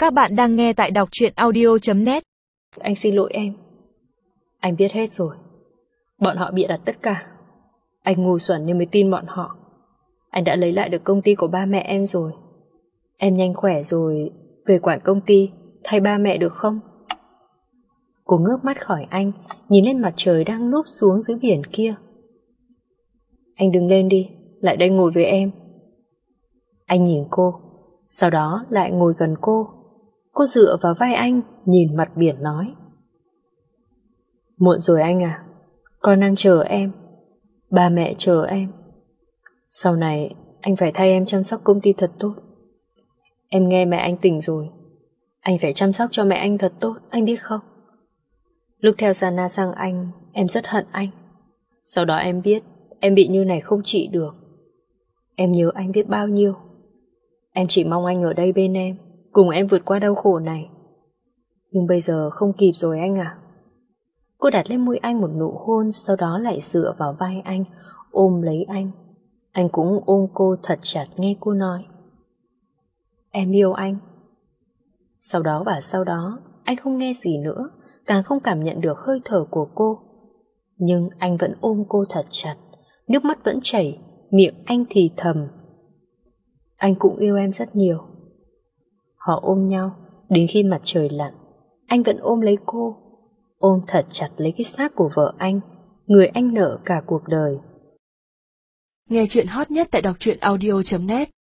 Các bạn đang nghe tại đọc truyện audio.net. Anh xin lỗi em. Anh biết hết rồi. Bọn họ bịa đặt tất cả. Anh ngu xuẩn nên mới tin bọn họ. Anh đã lấy lại được công ty của ba mẹ em rồi. Em nhanh khỏe rồi về quản công ty thay ba mẹ được không? Cô ngước mắt khỏi anh, nhìn lên mặt trời đang núp xuống dưới biển kia. Anh đứng lên đi, lại đây ngồi với em. Anh nhìn cô, sau đó lại ngồi gần cô. Cô dựa vào vai anh, nhìn mặt biển nói: Muộn rồi anh à, con đang chờ em. Ba mẹ chờ em. Sau này anh phải thay em chăm sóc công ty thật tốt. Em nghe mẹ anh tỉnh rồi, anh phải chăm sóc cho mẹ anh thật tốt, anh biết không? Lúc theo Sana sang anh, em rất hận anh. Sau đó em biết em bị như này không trị được. Em nhớ anh biết bao nhiêu. Em chỉ mong anh ở đây bên em, cùng em vượt qua đau khổ này. Nhưng bây giờ không kịp rồi anh à. Cô đặt lên môi anh một nụ hôn, sau đó lại dựa vào vai anh, ôm lấy anh. Anh cũng ôm cô thật chặt nghe cô nói: Em yêu anh. Sau đó anh không nghe gì nữa, càng không cảm nhận được hơi thở của cô. Nhưng anh vẫn ôm cô thật chặt, nước mắt vẫn chảy, miệng anh thì thầm: Anh cũng yêu em rất nhiều. Họ ôm nhau đến khi mặt trời lặn. Anh vẫn ôm lấy cô, ôm thật chặt lấy cái xác của vợ anh, người anh nợ cả cuộc đời. Nghe chuyện hot nhất tại đọc truyện audio.net.